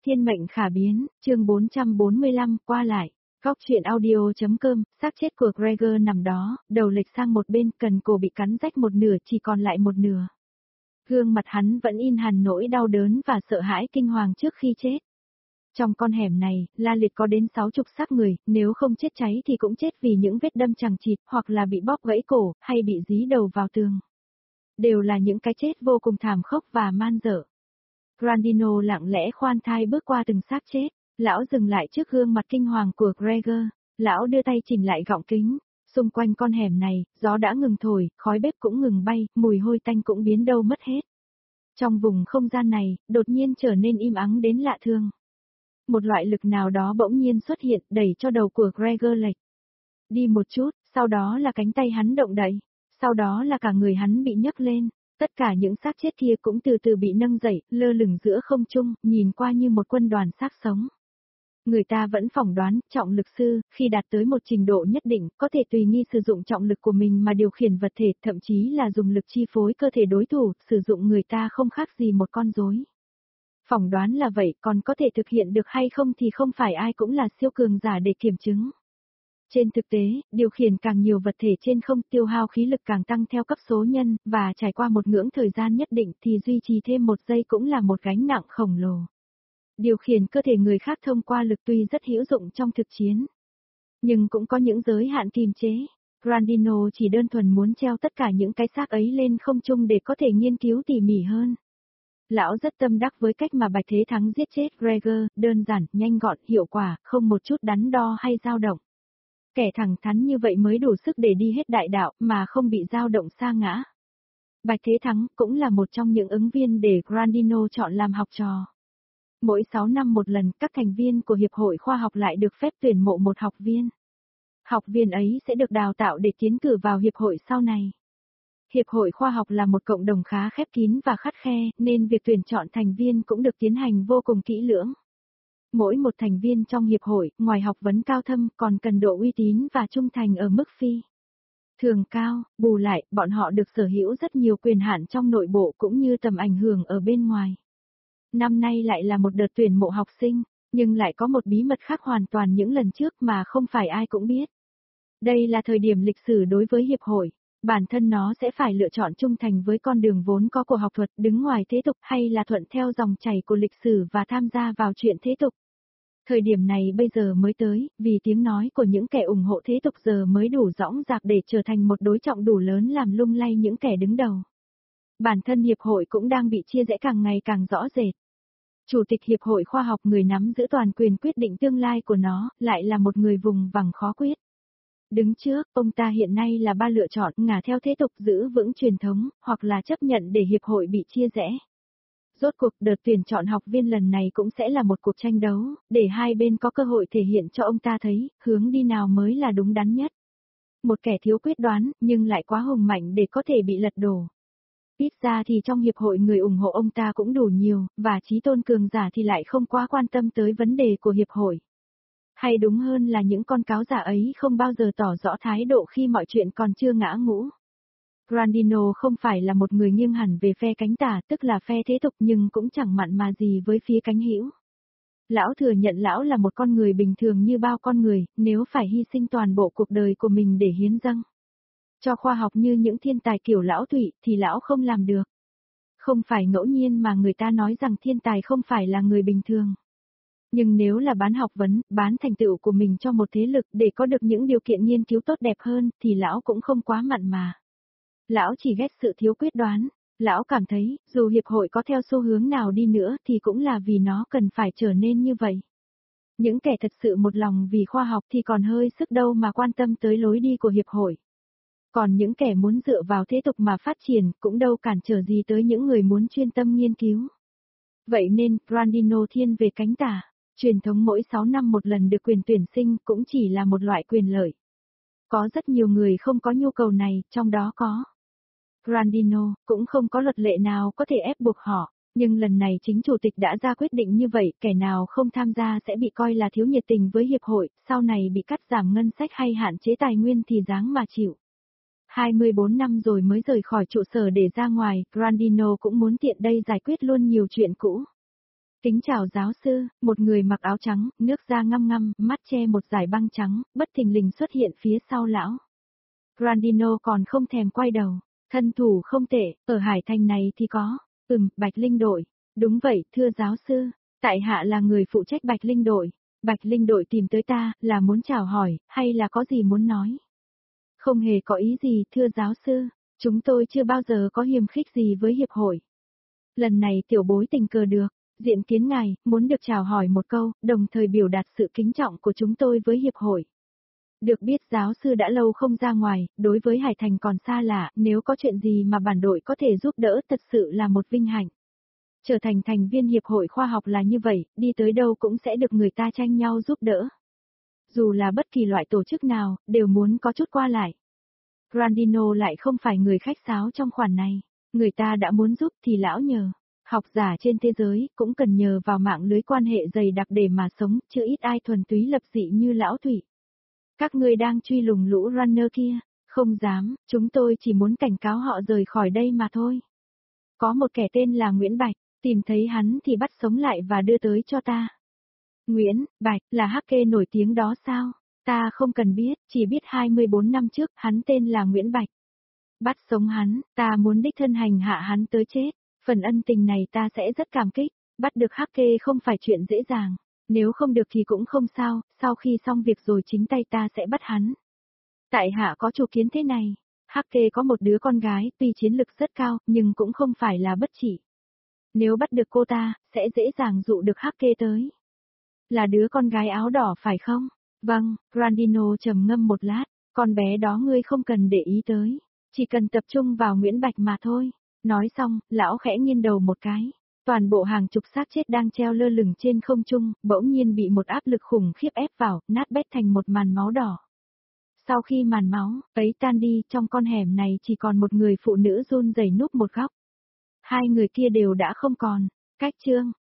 Thiên mệnh khả biến, chương 445, qua lại. Góc truyện audio.com, xác chết của Gregor nằm đó, đầu lệch sang một bên, cần cổ bị cắn rách một nửa, chỉ còn lại một nửa. Gương mặt hắn vẫn in hằn nỗi đau đớn và sợ hãi kinh hoàng trước khi chết. Trong con hẻm này, la liệt có đến 60 xác người, nếu không chết cháy thì cũng chết vì những vết đâm chằng chịt, hoặc là bị bóp gãy cổ, hay bị dí đầu vào tường. Đều là những cái chết vô cùng thảm khốc và man dợ. Grandino lặng lẽ khoan thai bước qua từng xác chết, lão dừng lại trước gương mặt kinh hoàng của Gregor, lão đưa tay chỉnh lại gọng kính, xung quanh con hẻm này, gió đã ngừng thổi, khói bếp cũng ngừng bay, mùi hôi tanh cũng biến đâu mất hết. Trong vùng không gian này, đột nhiên trở nên im ắng đến lạ thường. Một loại lực nào đó bỗng nhiên xuất hiện, đẩy cho đầu của Gregor lệch đi một chút, sau đó là cánh tay hắn động đậy, sau đó là cả người hắn bị nhấc lên. Tất cả những xác chết kia cũng từ từ bị nâng dậy, lơ lửng giữa không trung, nhìn qua như một quân đoàn xác sống. Người ta vẫn phỏng đoán, trọng lực sư, khi đạt tới một trình độ nhất định, có thể tùy nghi sử dụng trọng lực của mình mà điều khiển vật thể, thậm chí là dùng lực chi phối cơ thể đối thủ, sử dụng người ta không khác gì một con rối. Phỏng đoán là vậy, còn có thể thực hiện được hay không thì không phải ai cũng là siêu cường giả để kiểm chứng. Trên thực tế, điều khiển càng nhiều vật thể trên không, tiêu hao khí lực càng tăng theo cấp số nhân, và trải qua một ngưỡng thời gian nhất định thì duy trì thêm một giây cũng là một gánh nặng khổng lồ. Điều khiển cơ thể người khác thông qua lực tuy rất hữu dụng trong thực chiến, nhưng cũng có những giới hạn kiềm chế. Grandino chỉ đơn thuần muốn treo tất cả những cái xác ấy lên không trung để có thể nghiên cứu tỉ mỉ hơn. Lão rất tâm đắc với cách mà Bạch Thế Thắng giết chết Gregor, đơn giản, nhanh gọn, hiệu quả, không một chút đắn đo hay dao động. Kẻ thẳng thắn như vậy mới đủ sức để đi hết đại đạo mà không bị dao động sa ngã. Bạch Thế Thắng cũng là một trong những ứng viên để Grandino chọn làm học trò. Mỗi 6 năm một lần, các thành viên của Hiệp hội Khoa học lại được phép tuyển mộ một học viên. Học viên ấy sẽ được đào tạo để tiến cử vào Hiệp hội sau này. Hiệp hội Khoa học là một cộng đồng khá khép kín và khắt khe, nên việc tuyển chọn thành viên cũng được tiến hành vô cùng kỹ lưỡng. Mỗi một thành viên trong hiệp hội, ngoài học vấn cao thâm, còn cần độ uy tín và trung thành ở mức phi thường cao, bù lại, bọn họ được sở hữu rất nhiều quyền hạn trong nội bộ cũng như tầm ảnh hưởng ở bên ngoài. Năm nay lại là một đợt tuyển mộ học sinh, nhưng lại có một bí mật khác hoàn toàn những lần trước mà không phải ai cũng biết. Đây là thời điểm lịch sử đối với hiệp hội, bản thân nó sẽ phải lựa chọn trung thành với con đường vốn có của học thuật, đứng ngoài thế tục, hay là thuận theo dòng chảy của lịch sử và tham gia vào chuyện thế tục. Thời điểm này bây giờ mới tới, vì tiếng nói của những kẻ ủng hộ thế tục giờ mới đủ rõng rạc để trở thành một đối trọng đủ lớn làm lung lay những kẻ đứng đầu. Bản thân hiệp hội cũng đang bị chia rẽ càng ngày càng rõ rệt. Chủ tịch hiệp hội khoa học, người nắm giữ toàn quyền quyết định tương lai của nó, lại là một người vùng vằng khó quyết. Đứng trước, ông ta hiện nay là ba lựa chọn: ngả theo thế tục giữ vững truyền thống, hoặc là chấp nhận để hiệp hội bị chia rẽ. Rốt cuộc đợt tuyển chọn học viên lần này cũng sẽ là một cuộc tranh đấu, để hai bên có cơ hội thể hiện cho ông ta thấy, hướng đi nào mới là đúng đắn nhất. Một kẻ thiếu quyết đoán, nhưng lại quá hùng mạnh để có thể bị lật đổ. Ít ra thì trong hiệp hội người ủng hộ ông ta cũng đủ nhiều, và chí tôn cường giả thì lại không quá quan tâm tới vấn đề của hiệp hội. Hay đúng hơn là những con cáo giả ấy không bao giờ tỏ rõ thái độ khi mọi chuyện còn chưa ngã ngũ. Grandino không phải là một người nghiêng hẳn về phe cánh tả, tức là phe thế tục, nhưng cũng chẳng mặn mà gì với phía cánh hữu. Lão thừa nhận lão là một con người bình thường như bao con người, nếu phải hy sinh toàn bộ cuộc đời của mình để hiến dâng cho khoa học như những thiên tài kiểu lão Thụy thì lão không làm được. Không phải ngẫu nhiên mà người ta nói rằng thiên tài không phải là người bình thường. Nhưng nếu là bán học vấn, bán thành tựu của mình cho một thế lực để có được những điều kiện nghiên cứu tốt đẹp hơn thì lão cũng không quá mặn mà. Lão chỉ ghét sự thiếu quyết đoán. Lão cảm thấy, dù hiệp hội có theo xu hướng nào đi nữa thì cũng là vì nó cần phải trở nên như vậy. Những kẻ thật sự một lòng vì khoa học thì còn hơi sức đâu mà quan tâm tới lối đi của hiệp hội. Còn những kẻ muốn dựa vào thế tục mà phát triển cũng đâu cản trở gì tới những người muốn chuyên tâm nghiên cứu. Vậy nên, Grandino thiên về cánh tả. Truyền thống mỗi 6 năm một lần được quyền tuyển sinh cũng chỉ là một loại quyền lợi. Có rất nhiều người không có nhu cầu này, trong đó có Grandino, cũng không có luật lệ nào có thể ép buộc họ, nhưng lần này chính chủ tịch đã ra quyết định như vậy, kẻ nào không tham gia sẽ bị coi là thiếu nhiệt tình với hiệp hội, sau này bị cắt giảm ngân sách hay hạn chế tài nguyên thì dáng mà chịu. 24 năm rồi mới rời khỏi trụ sở để ra ngoài, Grandino cũng muốn tiện đây giải quyết luôn nhiều chuyện cũ. Kính chào giáo sư, một người mặc áo trắng, nước da ngăm ngăm, mắt che một dải băng trắng, bất thình lình xuất hiện phía sau lão. Grandino còn không thèm quay đầu, thân thủ không tệ, ở Hải Thành này thì có, Bạch Linh đội. Đúng vậy, thưa giáo sư, tại hạ là người phụ trách Bạch Linh đội. Bạch Linh đội tìm tới ta, là muốn chào hỏi, hay là có gì muốn nói? Không hề có ý gì, thưa giáo sư, chúng tôi chưa bao giờ có hiềm khích gì với hiệp hội. Lần này tiểu bối tình cờ được, diện kiến ngài, muốn được chào hỏi một câu, đồng thời biểu đạt sự kính trọng của chúng tôi với hiệp hội. Được biết giáo sư đã lâu không ra ngoài, đối với Hải Thành còn xa lạ, nếu có chuyện gì mà bản đội có thể giúp đỡ thật sự là một vinh hạnh. Trở thành thành viên hiệp hội khoa học là như vậy, đi tới đâu cũng sẽ được người ta tranh nhau giúp đỡ. Dù là bất kỳ loại tổ chức nào, đều muốn có chút qua lại. Grandino lại không phải người khách sáo trong khoản này, người ta đã muốn giúp thì lão nhờ. Học giả trên thế giới cũng cần nhờ vào mạng lưới quan hệ dày đặc để mà sống, chứ ít ai thuần túy lập dị như lão Thủy. Các ngươi đang truy lùng lũ runner kia, không dám, chúng tôi chỉ muốn cảnh cáo họ rời khỏi đây mà thôi. Có một kẻ tên là Nguyễn Bạch, tìm thấy hắn thì bắt sống lại và đưa tới cho ta. Nguyễn Bạch là hacker nổi tiếng đó sao? Ta không cần biết, chỉ biết 24 năm trước hắn tên là Nguyễn Bạch. Bắt sống hắn, ta muốn đích thân hành hạ hắn tới chết, phần ân tình này ta sẽ rất cảm kích, bắt được hacker không phải chuyện dễ dàng. Nếu không được thì cũng không sao, sau khi xong việc rồi chính tay ta sẽ bắt hắn. Tại hạ có chủ kiến thế này, hacker có một đứa con gái tuy chiến lực rất cao nhưng cũng không phải là bất trị. Nếu bắt được cô ta, sẽ dễ dàng dụ được hacker tới. Là đứa con gái áo đỏ phải không? Vâng, Grandino trầm ngâm một lát, con bé đó ngươi không cần để ý tới, chỉ cần tập trung vào Nguyễn Bạch mà thôi. Nói xong, lão khẽ nghiêng đầu một cái. Toàn bộ hàng chục xác chết đang treo lơ lửng trên không trung, bỗng nhiên bị một áp lực khủng khiếp ép vào, nát bét thành một màn máu đỏ. Sau khi màn máu ấy tan đi, trong con hẻm này chỉ còn một người phụ nữ run rẩy núp một góc. Hai người kia đều đã không còn. Cách chương